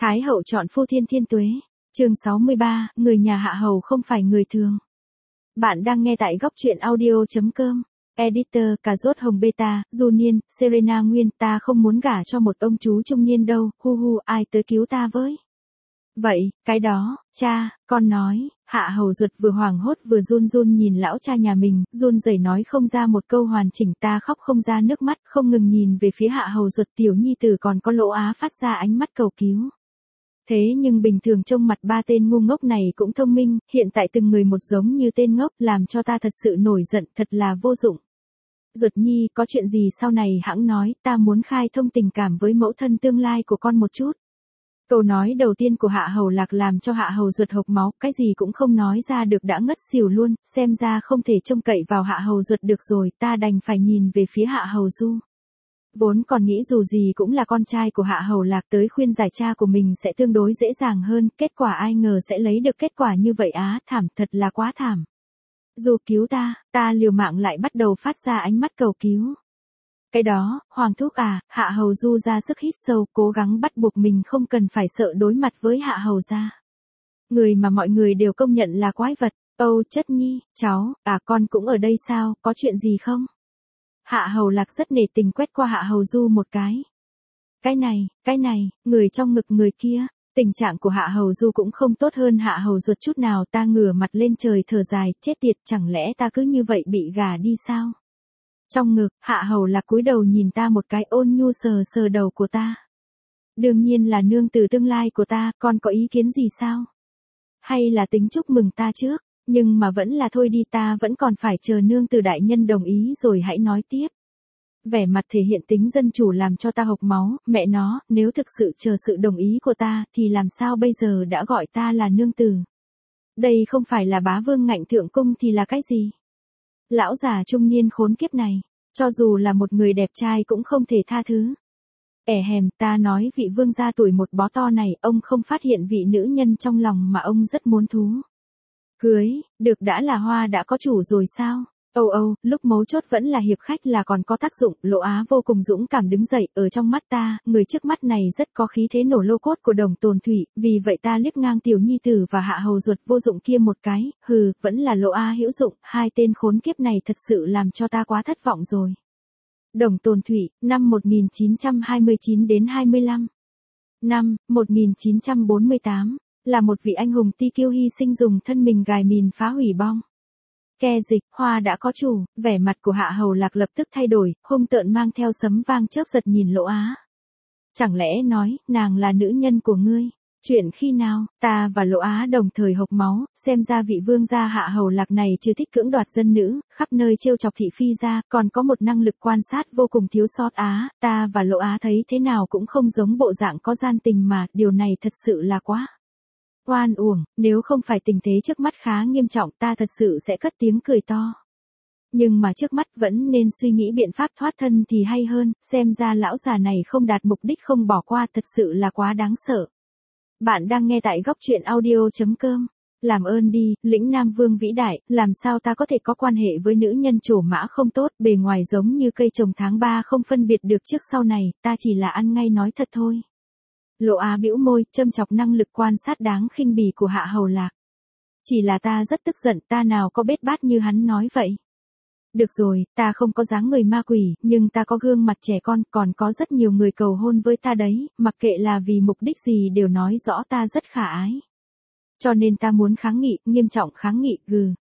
Thái hậu chọn phu thiên thiên tuế. Chương 63, người nhà hạ hầu không phải người thường. Bạn đang nghe tại góc truyện audio.com. Editor, cà rốt hồng beta, Junior, Serena Nguyên, ta không muốn gả cho một ông chú trung niên đâu, ai tới cứu ta với. Vậy, cái đó, cha, con nói, hạ hầu ruột vừa hoảng hốt vừa run run nhìn lão cha nhà mình, run rẩy nói không ra một câu hoàn chỉnh, ta khóc không ra nước mắt, không ngừng nhìn về phía hạ hầu ruột, tiểu nhi tử còn có Lỗ Á phát ra ánh mắt cầu cứu. Thế nhưng bình thường trông mặt ba tên ngu ngốc này cũng thông minh, hiện tại từng người một giống như tên ngốc, làm cho ta thật sự nổi giận, thật là vô dụng. Ruột nhi, có chuyện gì sau này hãng nói, ta muốn khai thông tình cảm với mẫu thân tương lai của con một chút. Câu nói đầu tiên của Hạ Hầu Lạc làm cho Hạ Hầu Ruột hộc máu, cái gì cũng không nói ra được đã ngất xỉu luôn, xem ra không thể trông cậy vào Hạ Hầu Ruột được rồi, ta đành phải nhìn về phía Hạ Hầu Du. Vốn còn nghĩ dù gì cũng là con trai của Hạ Hầu Lạc, tới khuyên giải cha của mình sẽ tương đối dễ dàng hơn, kết quả ai ngờ sẽ lấy được kết quả như vậy á, thảm, thật là quá thảm. Du cứu ta liều mạng lại bắt đầu phát ra ánh mắt cầu cứu. Cái đó, Hoàng thúc à, Hạ Hầu Du ra sức hít sâu, cố gắng bắt buộc mình không cần phải sợ đối mặt với Hạ Hầu gia. Người mà mọi người đều công nhận là quái vật, Âu Chất Nhi, cháu, con cũng ở đây sao, có chuyện gì không? Hạ Hầu Lạc rất nể tình quét qua Hạ Hầu Du một cái. Cái này, người trong ngực người kia. Tình trạng của Hạ Hầu Du cũng không tốt hơn Hạ Hầu Ruột chút nào, ta ngửa mặt lên trời thở dài, chết tiệt, chẳng lẽ ta cứ như vậy bị gả đi sao? Trong ngực, Hạ Hầu Lạc cúi đầu nhìn ta một cái, ôn nhu sờ sờ đầu của ta. Đương nhiên là nương tử tương lai của ta, con có ý kiến gì sao? Hay là tính chúc mừng ta trước, nhưng mà vẫn là thôi đi, ta vẫn còn phải chờ nương tử đại nhân đồng ý rồi hãy nói tiếp. Vẻ mặt thể hiện tính dân chủ làm cho ta hộc máu, mẹ nó, nếu thực sự chờ sự đồng ý của ta, thì làm sao bây giờ đã gọi ta là nương tử? Đây không phải là bá vương ngạnh thượng cung thì là cái gì? Lão già trung niên khốn kiếp này, cho dù là một người đẹp trai cũng không thể tha thứ. Ta nói vị vương gia tuổi một bó to này, ông không phát hiện vị nữ nhân trong lòng mà ông rất muốn thú. Cưới, được đã là hoa đã có chủ rồi sao? Lúc mấu chốt vẫn là hiệp khách là còn có tác dụng. Lỗ Á vô cùng dũng cảm đứng dậy, ở trong mắt ta, người trước mắt này rất có khí thế nổ lô cốt của Đồng Tồn Thủy, vì vậy ta liếc ngang tiểu nhi tử và Hạ Hầu Ruột vô dụng kia một cái, vẫn là Lỗ Á hữu dụng, hai tên khốn kiếp này thật sự làm cho ta quá thất vọng rồi. Đồng Tồn Thủy, năm 1929 đến 25. Năm 1948, là một vị anh hùng ti kiêu hy sinh dùng thân mình gài mìn phá hủy bom. Ke dịch, hoa đã có chủ, vẻ mặt của Hạ Hầu Lạc lập tức thay đổi, hung tợn mang theo sấm vang chớp giật nhìn Lỗ Á. Chẳng lẽ nói, nàng là nữ nhân của ngươi? Chuyện khi nào? Ta và Lỗ Á đồng thời hộc máu, xem ra vị vương gia Hạ Hầu Lạc này chưa thích cưỡng đoạt dân nữ, khắp nơi trêu chọc thị phi ra, còn có một năng lực quan sát vô cùng thiếu sót á, ta và Lỗ Á thấy thế nào cũng không giống bộ dạng có gian tình mà, điều này thật sự là quá oan uổng, nếu không phải tình thế trước mắt khá nghiêm trọng ta thật sự sẽ cất tiếng cười to. Nhưng mà trước mắt vẫn nên suy nghĩ biện pháp thoát thân thì hay hơn, xem ra lão già này không đạt mục đích không bỏ qua, thật sự là quá đáng sợ. Bạn đang nghe tại góc truyện audio.com. Làm ơn đi, lĩnh Nam Vương vĩ đại, làm sao ta có thể có quan hệ với nữ nhân trổ mã không tốt, bề ngoài giống như cây trồng tháng 3 không phân biệt được trước sau này, ta chỉ là ăn ngay nói thật thôi. Lỗ Á bĩu môi, châm chọc năng lực quan sát đáng khinh bỉ của Hạ Hầu Lạc. Chỉ là ta rất tức giận, ta nào có bết bát như hắn nói vậy. Được rồi, ta không có dáng người ma quỷ, nhưng ta có gương mặt trẻ con, còn có rất nhiều người cầu hôn với ta đấy, mặc kệ là vì mục đích gì đều nói rõ ta rất khả ái. Cho nên ta muốn kháng nghị, nghiêm trọng kháng nghị,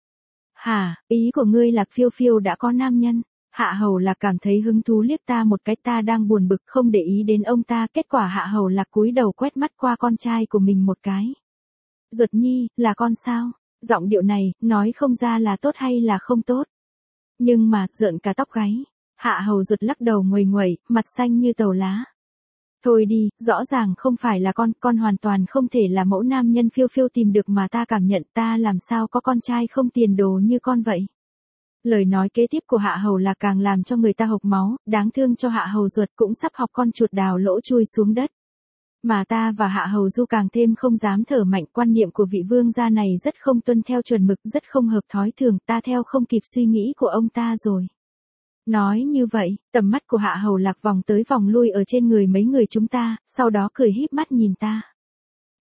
Hả, ý của ngươi là phiêu phiêu đã có nam nhân? Hạ Hầu Lạc cảm thấy hứng thú liếc ta một cái, ta đang buồn bực không để ý đến ông ta, kết quả Hạ Hầu Lạc cúi đầu quét mắt qua con trai của mình một cái. Ruột nhi, là con sao? Giọng điệu này, nói không ra là tốt hay là không tốt. Nhưng mà, rợn cả tóc gáy. Hạ Hầu Ruột lắc đầu nguầy nguẩy, mặt xanh như tàu lá. Thôi đi, rõ ràng không phải là con hoàn toàn không thể là mẫu nam nhân phiêu phiêu tìm được mà ta cảm nhận, ta làm sao có con trai không tiền đồ như con vậy. Lời nói kế tiếp của Hạ Hầu là càng làm cho người ta hộc máu, đáng thương cho Hạ Hầu Ruột cũng sắp học con chuột đào lỗ chui xuống đất. Mà ta và Hạ Hầu Du càng thêm không dám thở mạnh, quan niệm của vị vương gia này rất không tuân theo chuẩn mực, rất không hợp thói thường, ta theo không kịp suy nghĩ của ông ta rồi. Nói như vậy, tầm mắt của Hạ Hầu Lạc vòng tới vòng lui ở trên người mấy người chúng ta, sau đó cười híp mắt nhìn ta.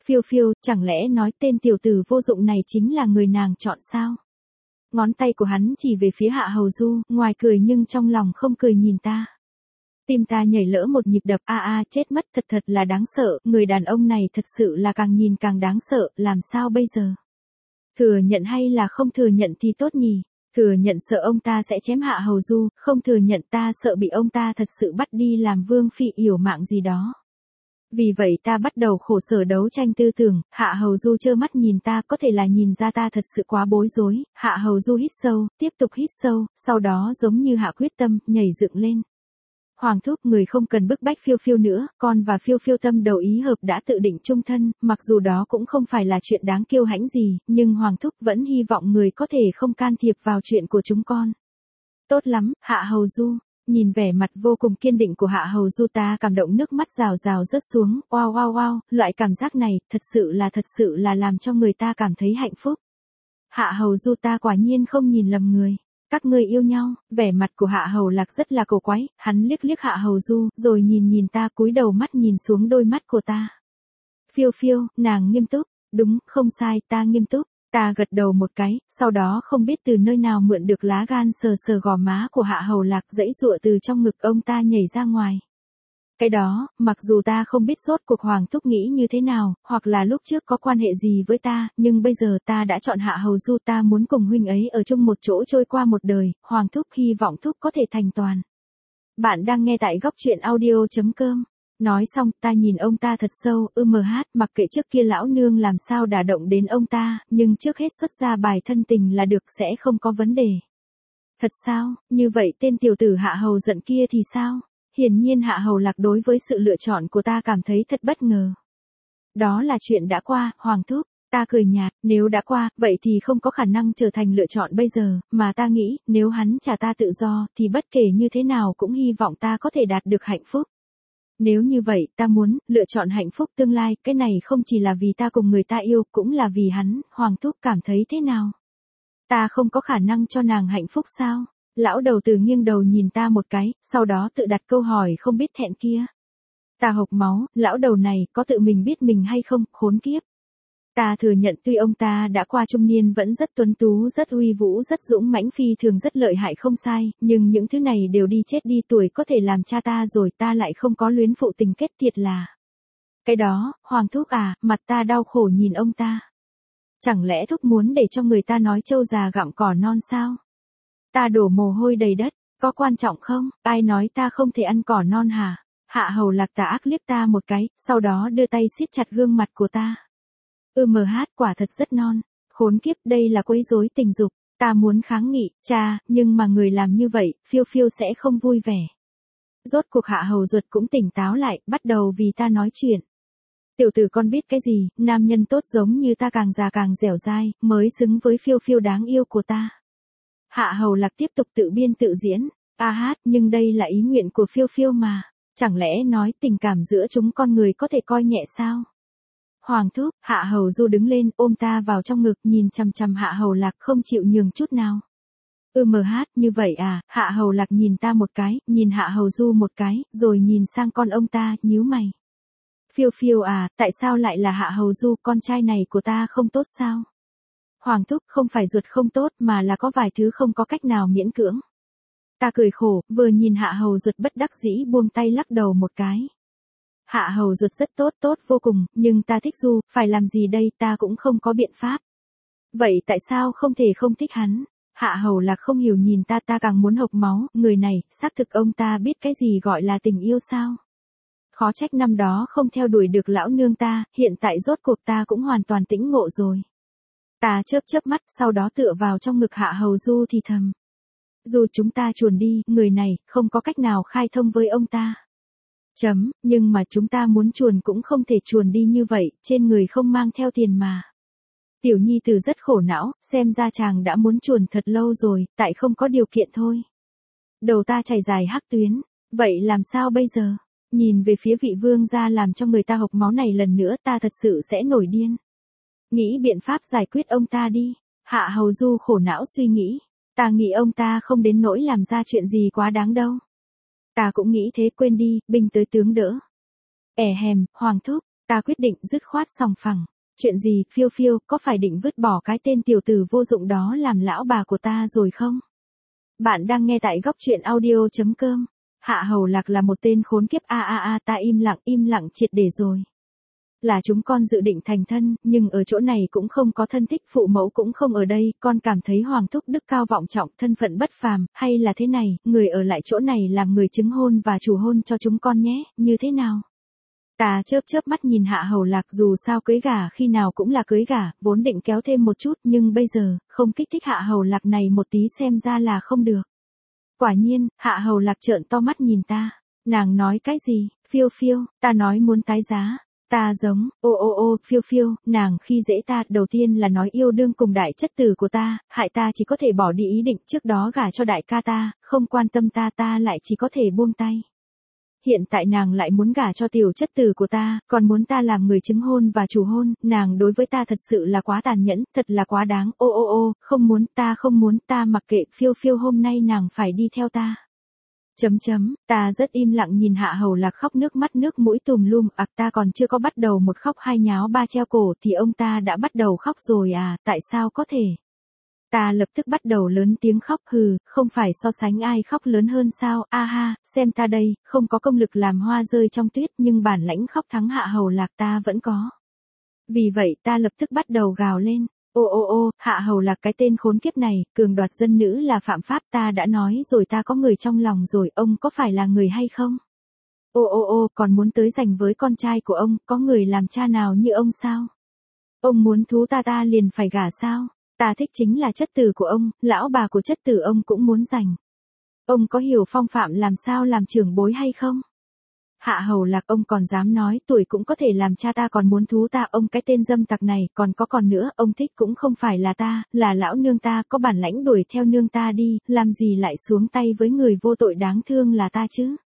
Phiêu phiêu, chẳng lẽ nói tên tiểu tử vô dụng này chính là người nàng chọn sao? Ngón tay của hắn chỉ về phía Hạ Hầu Du, ngoài cười nhưng trong lòng không cười nhìn ta. Tim ta nhảy lỡ một nhịp đập, chết mất, thật là đáng sợ, người đàn ông này thật sự là càng nhìn càng đáng sợ, làm sao bây giờ? Thừa nhận hay là không thừa nhận thì tốt nhỉ? Thừa nhận sợ ông ta sẽ chém Hạ Hầu Du, không thừa nhận ta sợ bị ông ta thật sự bắt đi làm vương phi yểu mạng gì đó. Vì vậy ta bắt đầu khổ sở đấu tranh tư tưởng, Hạ Hầu Du trơ mắt nhìn ta, có thể là nhìn ra ta thật sự quá bối rối. Hạ Hầu Du hít sâu, tiếp tục hít sâu, sau đó giống như hạ quyết tâm, nhảy dựng lên. Hoàng thúc, người không cần bức bách phiêu phiêu nữa, con và phiêu phiêu tâm đầu ý hợp đã tự định chung thân, mặc dù đó cũng không phải là chuyện đáng kiêu hãnh gì, nhưng Hoàng thúc vẫn hy vọng người có thể không can thiệp vào chuyện của chúng con. Tốt lắm, Hạ Hầu Du. Nhìn vẻ mặt vô cùng kiên định của Hạ Hầu Du ta cảm động, nước mắt rào rào rớt xuống, wow, loại cảm giác này, thật sự là làm cho người ta cảm thấy hạnh phúc. Hạ Hầu Du ta quả nhiên không nhìn lầm người. Các ngươi yêu nhau, vẻ mặt của Hạ Hầu Lạc rất là cổ quái, hắn liếc Hạ Hầu Du, rồi nhìn ta, cúi đầu mắt nhìn xuống đôi mắt của ta. Phiêu phiêu, nàng nghiêm túc, đúng, không sai, ta nghiêm túc. Ta gật đầu một cái, sau đó không biết từ nơi nào mượn được lá gan sờ gò má của Hạ Hầu Lạc, giãy giụa từ trong ngực ông ta nhảy ra ngoài. Cái đó, mặc dù ta không biết rốt cuộc Hoàng thúc nghĩ như thế nào, hoặc là lúc trước có quan hệ gì với ta, nhưng bây giờ ta đã chọn Hạ Hầu Du, ta muốn cùng huynh ấy ở chung một chỗ trôi qua một đời, Hoàng thúc hy vọng thúc có thể thành toàn. Bạn đang nghe tại góc truyện audio.com. Nói xong, ta nhìn ông ta thật sâu, mặc kệ trước kia lão nương làm sao đả động đến ông ta, nhưng trước hết xuất ra bài thân tình là được, sẽ không có vấn đề. Thật sao, như vậy tên tiểu tử Hạ Hầu giận kia thì sao? Hiển nhiên Hạ Hầu Lạc đối với sự lựa chọn của ta cảm thấy thật bất ngờ. Đó là chuyện đã qua, Hoàng thúc. Ta cười nhạt, nếu đã qua, vậy thì không có khả năng trở thành lựa chọn bây giờ, mà ta nghĩ, nếu hắn trả ta tự do, thì bất kể như thế nào cũng hy vọng ta có thể đạt được hạnh phúc. Nếu như vậy, ta muốn, lựa chọn hạnh phúc tương lai, cái này không chỉ là vì ta cùng người ta yêu, cũng là vì hắn, Hoàng thúc cảm thấy thế nào? Ta không có khả năng cho nàng hạnh phúc sao? Lão đầu tử nghiêng đầu nhìn ta một cái, sau đó tự đặt câu hỏi không biết thẹn kia. Ta hộc máu, lão đầu này, có tự mình biết mình hay không, khốn kiếp. Ta thừa nhận tuy ông ta đã qua trung niên vẫn rất tuấn tú, rất uy vũ, rất dũng mãnh, phi thường rất lợi hại không sai, nhưng những thứ này đều đi chết đi, tuổi có thể làm cha ta rồi, ta lại không có luyến phụ tình kết, thiệt là. Cái đó, Hoàng thúc à, mặt ta đau khổ nhìn ông ta. Chẳng lẽ thúc muốn để cho người ta nói trâu già gặm cỏ non sao? Ta đổ mồ hôi đầy đất, có quan trọng không? Ai nói ta không thể ăn cỏ non hả? Hạ Hầu Lạc tà ác liếc ta một cái, sau đó đưa tay siết chặt gương mặt của ta. Quả thật rất non. Khốn kiếp, đây là quấy rối tình dục. Ta muốn kháng nghị, cha, nhưng mà người làm như vậy, phiêu phiêu sẽ không vui vẻ. Rốt cuộc Hạ Hầu Duật cũng tỉnh táo lại, bắt đầu vì ta nói chuyện. Tiểu tử con biết cái gì, nam nhân tốt giống như ta càng già càng dẻo dai, mới xứng với phiêu phiêu đáng yêu của ta. Hạ Hầu Lạc tiếp tục tự biên tự diễn, nhưng đây là ý nguyện của phiêu phiêu mà. Chẳng lẽ nói tình cảm giữa chúng con người có thể coi nhẹ sao? Hoàng thúc, Hạ Hầu Du đứng lên, ôm ta vào trong ngực, nhìn chằm chằm Hạ Hầu Lạc không chịu nhường chút nào. Như vậy à? Hạ Hầu Lạc nhìn ta một cái, nhìn Hạ Hầu Du một cái, rồi nhìn sang con ông ta, nhíu mày. Phiêu phiêu à, tại sao lại là Hạ Hầu Du, con trai này của ta không tốt sao? Hoàng thúc, không phải ruột không tốt, mà là có vài thứ không có cách nào miễn cưỡng. Ta cười khổ, vừa nhìn Hạ Hầu Duật bất đắc dĩ buông tay lắc đầu một cái. Hạ Hầu Duật rất tốt vô cùng, nhưng ta thích Du, phải làm gì đây, ta cũng không có biện pháp. Vậy tại sao không thể không thích hắn? Hạ Hầu Lạc không hiểu nhìn ta, ta càng muốn hộc máu, người này, xác thực ông ta biết cái gì gọi là tình yêu sao? Khó trách năm đó không theo đuổi được lão nương ta, hiện tại rốt cuộc ta cũng hoàn toàn tĩnh ngộ rồi. Ta chớp mắt, sau đó tựa vào trong ngực Hạ Hầu Du thì thầm. Dù chúng ta chuồn đi, người này, không có cách nào khai thông với ông ta. Nhưng mà chúng ta muốn chuồn cũng không thể chuồn đi như vậy, trên người không mang theo tiền mà. Tiểu nhi tử rất khổ não, xem ra chàng đã muốn chuồn thật lâu rồi, tại không có điều kiện thôi. Đầu ta chảy dài hắc tuyến, vậy làm sao bây giờ? Nhìn về phía vị vương gia làm cho người ta hộc máu này lần nữa, ta thật sự sẽ nổi điên. Nghĩ biện pháp giải quyết ông ta đi. Hạ Hầu Du khổ não suy nghĩ. Ta nghĩ ông ta không đến nỗi làm ra chuyện gì quá đáng đâu. Ta cũng nghĩ thế, quên đi, binh tới tướng đỡ. Hoàng thúc, Ta quyết định dứt khoát sòng phẳng. Chuyện gì, phiêu phiêu, có phải định vứt bỏ cái tên tiểu tử vô dụng đó làm lão bà của ta rồi không? Bạn đang nghe tại góc truyện audio.com. Hạ Hầu Lạc là một tên khốn kiếp ta im lặng triệt để rồi. Là chúng con dự định thành thân, nhưng ở chỗ này cũng không có thân thích, phụ mẫu cũng không ở đây, con cảm thấy Hoàng thúc đức cao vọng trọng, thân phận bất phàm, hay là thế này, người ở lại chỗ này làm người chứng hôn và chủ hôn cho chúng con nhé, như thế nào? Ta chớp mắt nhìn Hạ Hầu Lạc, dù sao cưới gả khi nào cũng là cưới gả, vốn định kéo thêm một chút nhưng bây giờ, không kích thích Hạ Hầu Lạc này một tí xem ra là không được. Quả nhiên, Hạ Hầu Lạc trợn to mắt nhìn ta. Nàng nói cái gì, phiêu phiêu, ta nói muốn tái giá. Ta giống, phiêu phiêu, nàng khi dễ ta, đầu tiên là nói yêu đương cùng đại chất tử của ta, hại ta chỉ có thể bỏ đi ý định trước đó gả cho đại ca ta, không quan tâm ta lại chỉ có thể buông tay. Hiện tại nàng lại muốn gả cho tiểu chất tử của ta, còn muốn ta làm người chứng hôn và chủ hôn, nàng đối với ta thật sự là quá tàn nhẫn, thật là quá đáng, không muốn, ta mặc kệ, phiêu phiêu hôm nay nàng phải đi theo ta. Ta rất im lặng nhìn Hạ Hầu Lạc khóc nước mắt nước mũi tùm lum, ta còn chưa có bắt đầu một khóc hai nháo ba treo cổ thì ông ta đã bắt đầu khóc rồi à, tại sao có thể? Ta lập tức bắt đầu lớn tiếng khóc, không phải so sánh ai khóc lớn hơn sao, xem ta đây, không có công lực làm hoa rơi trong tuyết nhưng bản lãnh khóc thắng Hạ Hầu Lạc ta vẫn có. Vì vậy ta lập tức bắt đầu gào lên, Hạ Hầu Lạc cái tên khốn kiếp này, cường đoạt dân nữ là phạm pháp, ta đã nói rồi ta có người trong lòng rồi, ông có phải là người hay không? Còn muốn tới giành với con trai của ông, có người làm cha nào như ông sao? Ông muốn thú ta liền phải gả sao? Ta thích chính là chất tử của ông, lão bà của chất tử ông cũng muốn giành. Ông có hiểu phong phạm làm sao làm trưởng bối hay không? Hạ Hầu Lạc ông còn dám nói tuổi cũng có thể làm cha ta còn muốn thú ta, ông cái tên dâm tặc này, còn nữa, ông thích cũng không phải là ta, là lão nương ta, có bản lãnh đuổi theo nương ta đi, làm gì lại xuống tay với người vô tội đáng thương là ta chứ?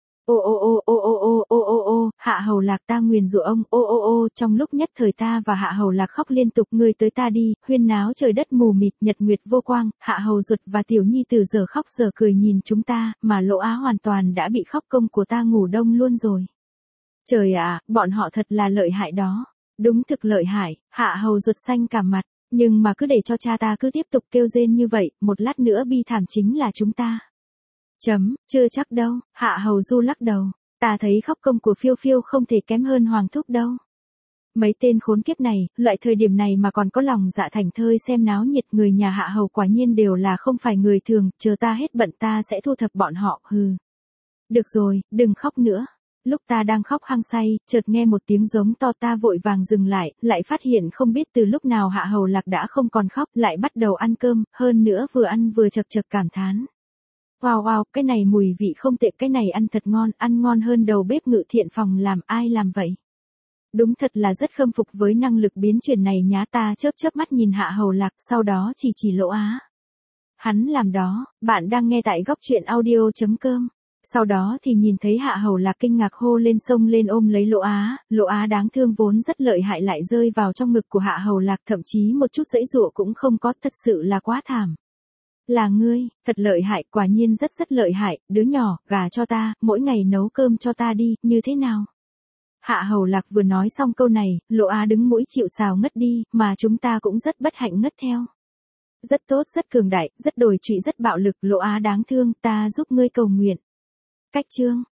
Hạ Hầu Lạc ta nguyền rủa ông, trong lúc nhất thời ta và Hạ Hầu Lạc khóc liên tục, ngươi tới ta đi, huyên náo trời đất mù mịt, nhật nguyệt vô quang, Hạ Hầu Duật và Tiểu Nhi từ giờ khóc giờ cười nhìn chúng ta, mà Lỗ Á hoàn toàn đã bị khóc công của ta ngủ đông luôn rồi. Trời ạ, bọn họ thật là lợi hại đó. Đúng thực lợi hại, Hạ Hầu Duật xanh cả mặt, nhưng mà cứ để cho cha ta cứ tiếp tục kêu rên như vậy, một lát nữa bi thảm chính là chúng ta. Chưa chắc đâu, Hạ Hầu Du lắc đầu, ta thấy khóc công của phiêu phiêu không thể kém hơn Hoàng thúc đâu. Mấy tên khốn kiếp này, loại thời điểm này mà còn có lòng dạ thành thơi xem náo nhiệt, người nhà Hạ Hầu quả nhiên đều là không phải người thường, chờ ta hết bận ta sẽ thu thập bọn họ, Được rồi, đừng khóc nữa. Lúc ta đang khóc hăng say, chợt nghe một tiếng giống to, ta vội vàng dừng lại phát hiện không biết từ lúc nào Hạ Hầu Lạc đã không còn khóc, lại bắt đầu ăn cơm, hơn nữa vừa ăn vừa chậc chậc cảm thán. Wow, cái này mùi vị không tệ, cái này ăn thật ngon, ăn ngon hơn đầu bếp Ngự Thiện phòng làm, ai làm vậy? Đúng thật là rất khâm phục với năng lực biến chuyển này nhá, ta chớp mắt nhìn Hạ Hầu Lạc, sau đó chỉ Lỗ Á. Hắn làm đó, bạn đang nghe tại góc truyện audio.com. Sau đó thì nhìn thấy Hạ Hầu Lạc kinh ngạc hô lên, xông lên ôm lấy Lỗ Á đáng thương vốn rất lợi hại lại rơi vào trong ngực của Hạ Hầu Lạc, thậm chí một chút giãy giụa cũng không có, thật sự là quá thảm. Là ngươi, thật lợi hại, quả nhiên rất lợi hại, đứa nhỏ, gả cho ta, mỗi ngày nấu cơm cho ta đi, như thế nào? Hạ Hầu Lạc vừa nói xong câu này, Lỗ Á đứng mũi chịu sào ngất đi, mà chúng ta cũng rất bất hạnh ngất theo. Rất tốt, rất cường đại, rất đồi trụy, rất bạo lực, Lỗ Á đáng thương, ta giúp ngươi cầu nguyện. Cách chương